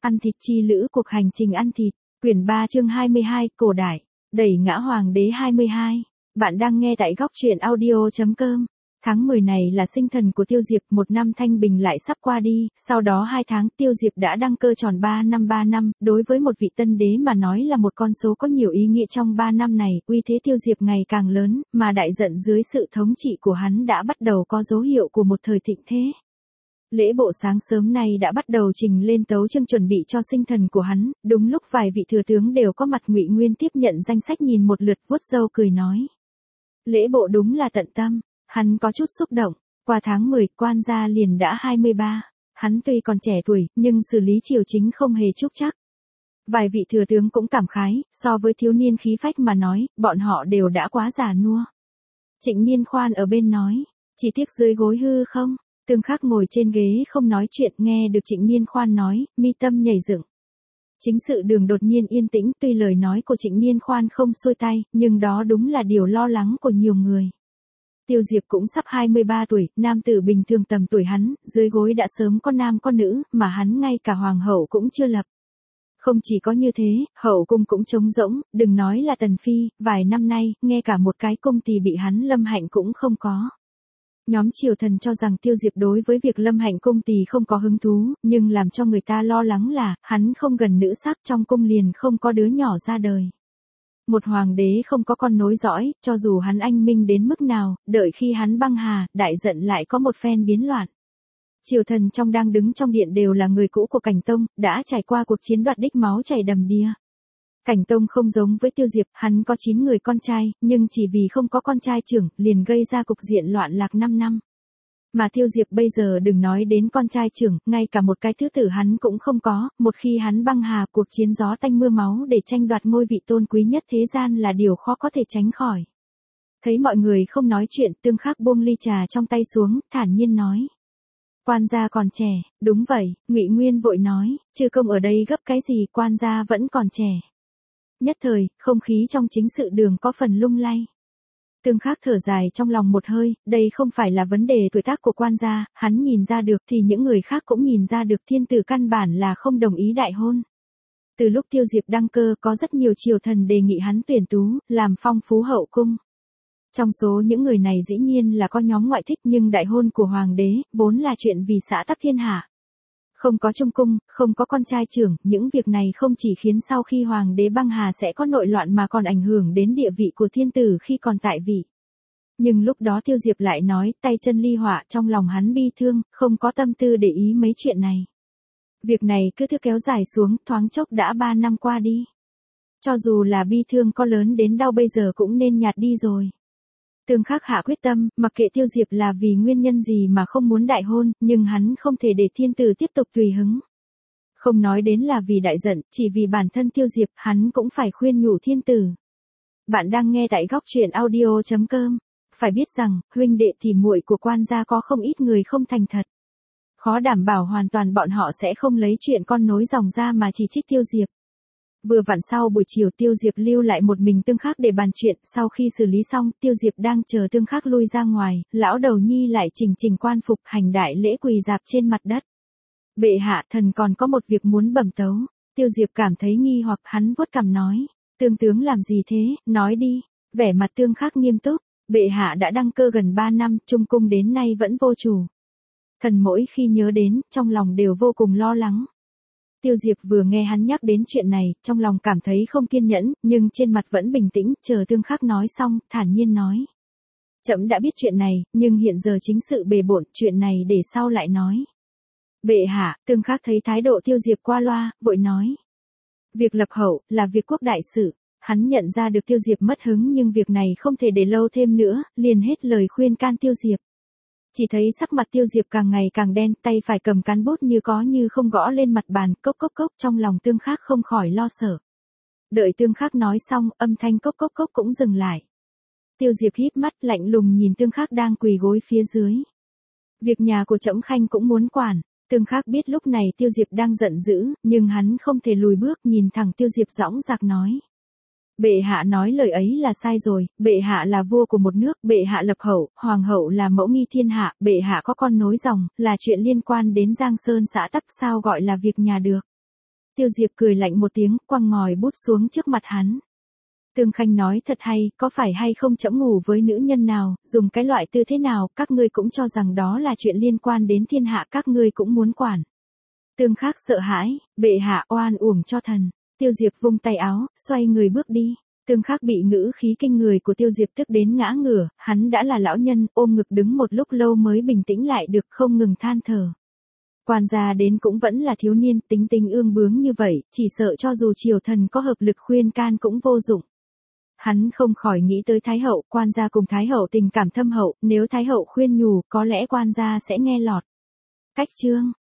Ăn thịt chi lữ cuộc hành trình ăn thịt, quyển 3 chương 22, cổ đại, đẩy ngã hoàng đế 22. Bạn đang nghe tại góc truyện audio.com. Tháng 10 này là sinh thần của Tiêu Diệp, một năm thanh bình lại sắp qua đi, sau đó 2 tháng Tiêu Diệp đã đăng cơ tròn 3 năm, đối với một vị tân đế mà nói là một con số có nhiều ý nghĩa. Trong 3 năm này, uy thế Tiêu Diệp ngày càng lớn, mà đại giận dưới sự thống trị của hắn đã bắt đầu có dấu hiệu của một thời thịnh thế. Lễ bộ sáng sớm nay đã bắt đầu trình lên tấu chương chuẩn bị cho sinh thần của hắn, đúng lúc vài vị thừa tướng đều có mặt. Ngụy Nguyên tiếp nhận danh sách nhìn một lượt vuốt râu cười nói. Lễ bộ đúng là tận tâm, hắn có chút xúc động, qua tháng 10 quan gia liền đã 23, hắn tuy còn trẻ tuổi nhưng xử lý triều chính không hề trúc trắc. Vài vị thừa tướng cũng cảm khái, so với thiếu niên khí phách mà nói, bọn họ đều đã quá già nua. Trịnh Niên Khoan ở bên nói, chỉ tiếc dưới gối hư không. Tương Khắc ngồi trên ghế không nói chuyện, nghe được Trịnh Niên Khoan nói, mi tâm nhảy dựng. Chính sự đường đột nhiên yên tĩnh, tuy lời nói của Trịnh Niên Khoan không xuôi tay, nhưng đó đúng là điều lo lắng của nhiều người. Tiêu Diệp cũng sắp 23 tuổi, nam tử bình thường tầm tuổi hắn, dưới gối đã sớm có nam có nữ, mà hắn ngay cả hoàng hậu cũng chưa lập. Không chỉ có như thế, hậu cung cũng trống rỗng, đừng nói là tần phi, vài năm nay, nghe cả một cái cung tỳ bị hắn lâm hạnh cũng không có. Nhóm triều thần cho rằng Tiêu Diệp đối với việc lâm hạnh cung tỳ không có hứng thú, nhưng làm cho người ta lo lắng là, hắn không gần nữ sắc, trong cung liền không có đứa nhỏ ra đời. Một hoàng đế không có con nối dõi, cho dù hắn anh minh đến mức nào, đợi khi hắn băng hà, đại giận lại có một phen biến loạn. Triều thần trong đang đứng trong điện đều là người cũ của Cảnh Tông, đã trải qua cuộc chiến đoạt đích máu chảy đầm đìa. Cảnh Tông không giống với Tiêu Diệp, hắn có 9 người con trai, nhưng chỉ vì không có con trai trưởng, liền gây ra cục diện loạn lạc 5 năm. Mà Tiêu Diệp bây giờ đừng nói đến con trai trưởng, ngay cả một cái thứ tử hắn cũng không có, một khi hắn băng hà, cuộc chiến gió tanh mưa máu để tranh đoạt ngôi vị tôn quý nhất thế gian là điều khó có thể tránh khỏi. Thấy mọi người không nói chuyện, Tương Khắc buông ly trà trong tay xuống, thản nhiên nói. Quan gia còn trẻ, đúng vậy, Ngụy Nguyên vội nói, chư công ở đây gấp cái gì, quan gia vẫn còn trẻ. Nhất thời, không khí trong chính sự đường có phần lung lay. Tương Khắc thở dài trong lòng một hơi, đây không phải là vấn đề tuổi tác của quan gia, hắn nhìn ra được thì những người khác cũng nhìn ra được, thiên tử căn bản là không đồng ý đại hôn. Từ lúc Tiêu Diệp đăng cơ có rất nhiều triều thần đề nghị hắn tuyển tú, làm phong phú hậu cung. Trong số những người này dĩ nhiên là có nhóm ngoại thích, nhưng đại hôn của hoàng đế, vốn là chuyện vì xã tắc thiên hạ. Không có trung cung, không có con trai trưởng, những việc này không chỉ khiến sau khi hoàng đế băng hà sẽ có nội loạn mà còn ảnh hưởng đến địa vị của thiên tử khi còn tại vị. Nhưng lúc đó Tiêu Diệp lại nói, tay chân ly họa, trong lòng hắn bi thương, không có tâm tư để ý mấy chuyện này. Việc này cứ thứ kéo dài xuống, thoáng chốc đã 3 năm qua đi. Cho dù là bi thương có lớn đến đâu bây giờ cũng nên nhạt đi rồi. Tương Khắc hạ quyết tâm, mặc kệ Tiêu Diệp là vì nguyên nhân gì mà không muốn đại hôn, nhưng hắn không thể để thiên tử tiếp tục tùy hứng. Không nói đến là vì đại giận, chỉ vì bản thân Tiêu Diệp, hắn cũng phải khuyên nhủ thiên tử. Bạn đang nghe tại góc truyện audio.com. Phải biết rằng, huynh đệ thì muội của quan gia có không ít người không thành thật. Khó đảm bảo hoàn toàn bọn họ sẽ không lấy chuyện con nối dòng ra mà chỉ trích Tiêu Diệp. Vừa vặn sau buổi chiều Tiêu Diệp lưu lại một mình Tương Khắc để bàn chuyện, sau khi xử lý xong, Tiêu Diệp đang chờ Tương Khắc lui ra ngoài, lão đầu nhi lại chỉnh quan phục hành đại lễ quỳ rạp trên mặt đất. Bệ hạ, thần còn có một việc muốn bẩm tấu. Tiêu Diệp cảm thấy nghi hoặc, hắn vuốt cằm nói, Tương tướng làm gì thế, nói đi. Vẻ mặt Tương Khắc nghiêm túc, bệ hạ đã đăng cơ gần 3 năm, trung cung đến nay vẫn vô chủ. Thần mỗi khi nhớ đến, trong lòng đều vô cùng lo lắng. Tiêu Diệp vừa nghe hắn nhắc đến chuyện này, trong lòng cảm thấy không kiên nhẫn, nhưng trên mặt vẫn bình tĩnh, chờ Tương Khắc nói xong, thản nhiên nói. Trẫm đã biết chuyện này, nhưng hiện giờ chính sự bề bộn, chuyện này để sau lại nói. Bệ hạ, Tương Khắc thấy thái độ Tiêu Diệp qua loa, vội nói. Việc lập hậu, là việc quốc đại sự. Hắn nhận ra được Tiêu Diệp mất hứng nhưng việc này không thể để lâu thêm nữa, liền hết lời khuyên can Tiêu Diệp. Chỉ thấy sắc mặt Tiêu Diệp càng ngày càng đen, tay phải cầm cán bút như có như không gõ lên mặt bàn, cốc cốc cốc, trong lòng Tương Khắc không khỏi lo sợ. Đợi Tương Khắc nói xong, âm thanh cốc cốc cốc cũng dừng lại. Tiêu Diệp híp mắt lạnh lùng nhìn Tương Khắc đang quỳ gối phía dưới. Việc nhà của trẫm khanh cũng muốn quản. Tương Khắc biết lúc này Tiêu Diệp đang giận dữ, nhưng hắn không thể lùi bước, nhìn thẳng Tiêu Diệp dõng dạc nói. Bệ hạ nói lời ấy là sai rồi, bệ hạ là vua của một nước, bệ hạ lập hậu, hoàng hậu là mẫu nghi thiên hạ, bệ hạ có con nối dòng, là chuyện liên quan đến Giang Sơn xã tắc, sao gọi là việc nhà được. Tiêu Diệp cười lạnh một tiếng, quăng ngòi bút xuống trước mặt hắn. Tương Khanh nói thật hay, có phải hay không trẫm ngủ với nữ nhân nào, dùng cái loại tư thế nào, các ngươi cũng cho rằng đó là chuyện liên quan đến thiên hạ, các ngươi cũng muốn quản. Tương Khắc sợ hãi, bệ hạ oan uổng cho thần. Tiêu Diệp vung tay áo, xoay người bước đi. Tương Khắc bị ngữ khí kinh người của Tiêu Diệp tức đến ngã ngửa, hắn đã là lão nhân, ôm ngực đứng một lúc lâu mới bình tĩnh lại được, không ngừng than thở. Quan gia đến cũng vẫn là thiếu niên, tính tình ương bướng như vậy, chỉ sợ cho dù triều thần có hợp lực khuyên can cũng vô dụng. Hắn không khỏi nghĩ tới Thái hậu, quan gia cùng Thái hậu tình cảm thâm hậu, nếu Thái hậu khuyên nhủ, có lẽ quan gia sẽ nghe lọt. Cách chương